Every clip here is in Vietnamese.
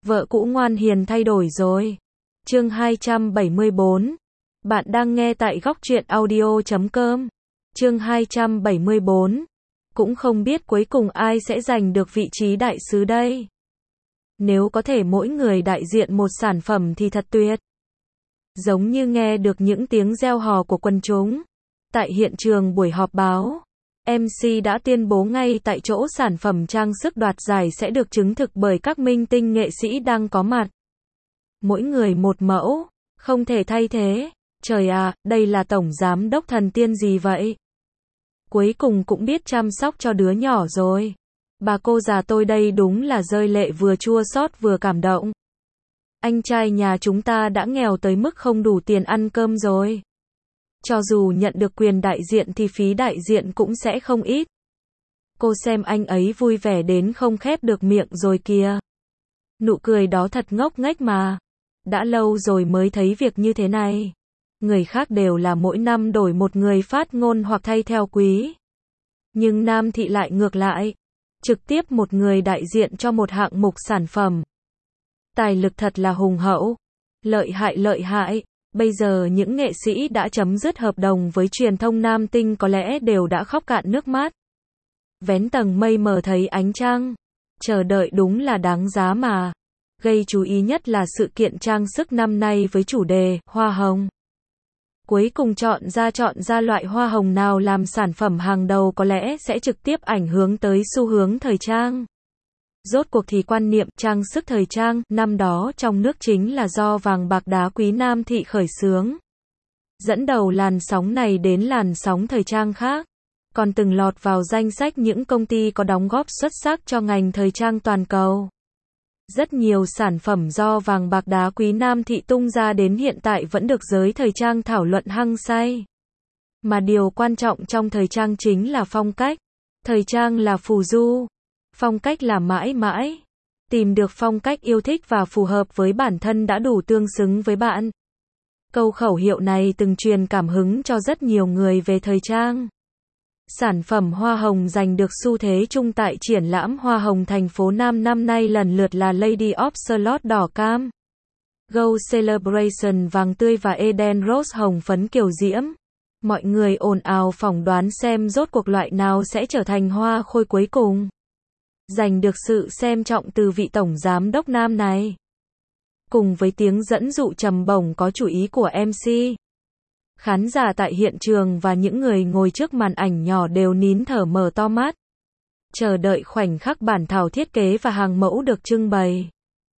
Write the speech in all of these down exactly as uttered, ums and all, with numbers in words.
Vợ cũ ngoan hiền thay đổi rồi. Chương hai trăm bảy mươi bốn. Bạn đang nghe tại góc truyện audio chấm com. Chương hai trăm bảy mươi bốn. Cũng không biết cuối cùng ai sẽ giành được vị trí đại sứ đây. Nếu có thể mỗi người đại diện một sản phẩm thì thật tuyệt. Giống như nghe được những tiếng reo hò của quần chúng. Tại hiện trường buổi họp báo, em xê đã tuyên bố ngay tại chỗ sản phẩm trang sức đoạt giải sẽ được chứng thực bởi các minh tinh nghệ sĩ đang có mặt. Mỗi người một mẫu, không thể thay thế. Trời à, đây là tổng giám đốc thần tiên gì vậy? Cuối cùng cũng biết chăm sóc cho đứa nhỏ rồi. Bà cô già tôi đây đúng là rơi lệ, vừa chua xót vừa cảm động. Anh trai nhà chúng ta đã nghèo tới mức không đủ tiền ăn cơm rồi. Cho dù nhận được quyền đại diện thì phí đại diện cũng sẽ không ít. Cô xem anh ấy vui vẻ đến không khép được miệng rồi kìa. Nụ cười đó thật ngốc nghếch mà. Đã lâu rồi mới thấy việc như thế này. Người khác đều là mỗi năm đổi một người phát ngôn hoặc thay theo quý. Nhưng Nam Thị lại ngược lại. Trực tiếp một người đại diện cho một hạng mục sản phẩm. Tài lực thật là hùng hậu. Lợi hại lợi hại. Bây giờ những nghệ sĩ đã chấm dứt hợp đồng với truyền thông Nam Tinh có lẽ đều đã khóc cạn nước mắt. Vén tầng mây mờ thấy ánh trăng. Chờ đợi đúng là đáng giá mà. Gây chú ý nhất là sự kiện trang sức năm nay với chủ đề hoa hồng. Cuối cùng chọn ra chọn ra loại hoa hồng nào làm sản phẩm hàng đầu có lẽ sẽ trực tiếp ảnh hưởng tới xu hướng thời trang. Rốt cuộc thì quan niệm trang sức thời trang năm đó trong nước chính là do vàng bạc đá quý Nam Thị khởi xướng. Dẫn đầu làn sóng này đến làn sóng thời trang khác. Còn từng lọt vào danh sách những công ty có đóng góp xuất sắc cho ngành thời trang toàn cầu. Rất nhiều sản phẩm do vàng bạc đá quý Nam Thị tung ra đến hiện tại vẫn được giới thời trang thảo luận hăng say. Mà điều quan trọng trong thời trang chính là phong cách. Thời trang là phù du. Phong cách là mãi mãi. Tìm được phong cách yêu thích và phù hợp với bản thân đã đủ tương xứng với bạn. Câu khẩu hiệu này từng truyền cảm hứng cho rất nhiều người về thời trang. Sản phẩm hoa hồng giành được xu thế chung tại triển lãm hoa hồng thành phố Nam năm nay lần lượt là Lady of Slot đỏ cam, Gold Celebration vàng tươi và Eden Rose hồng phấn kiều diễm. Mọi người ồn ào phỏng đoán xem rốt cuộc loại nào sẽ trở thành hoa khôi cuối cùng. Giành được sự xem trọng từ vị tổng giám đốc nam này. Cùng với tiếng dẫn dụ trầm bổng có chủ ý của em xê. Khán giả tại hiện trường và những người ngồi trước màn ảnh nhỏ đều nín thở mở to mắt. Chờ đợi khoảnh khắc bản thảo thiết kế và hàng mẫu được trưng bày.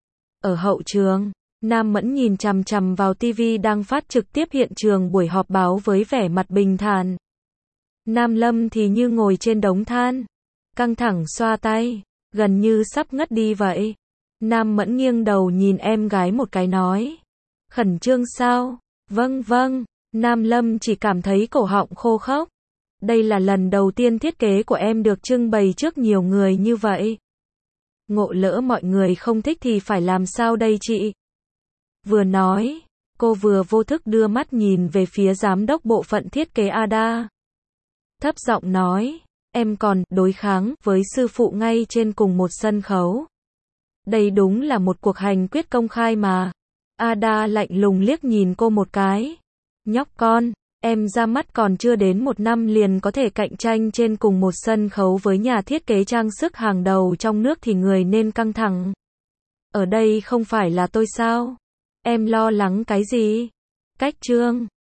Ở hậu trường, Nam Mẫn nhìn chằm chằm vào ti vi đang phát trực tiếp hiện trường buổi họp báo với vẻ mặt bình thản. Nam Lâm thì như ngồi trên đống than. Căng thẳng xoa tay, gần như sắp ngất đi vậy. Nam Mẫn nghiêng đầu nhìn em gái một cái nói. Khẩn trương sao? Vâng vâng. Nam Lâm chỉ cảm thấy cổ họng khô khốc. Đây là lần đầu tiên thiết kế của em được trưng bày trước nhiều người như vậy. Ngộ lỡ mọi người không thích thì phải làm sao đây chị? Vừa nói, cô vừa vô thức đưa mắt nhìn về phía giám đốc bộ phận thiết kế Ada. Thấp giọng nói, em còn đối kháng với sư phụ ngay trên cùng một sân khấu. Đây đúng là một cuộc hành quyết công khai mà. Ada lạnh lùng liếc nhìn cô một cái. Nhóc con, em ra mắt còn chưa đến một năm liền có thể cạnh tranh trên cùng một sân khấu với nhà thiết kế trang sức hàng đầu trong nước thì người nên căng thẳng. Ở đây không phải là tôi sao? Em lo lắng cái gì? Cách chương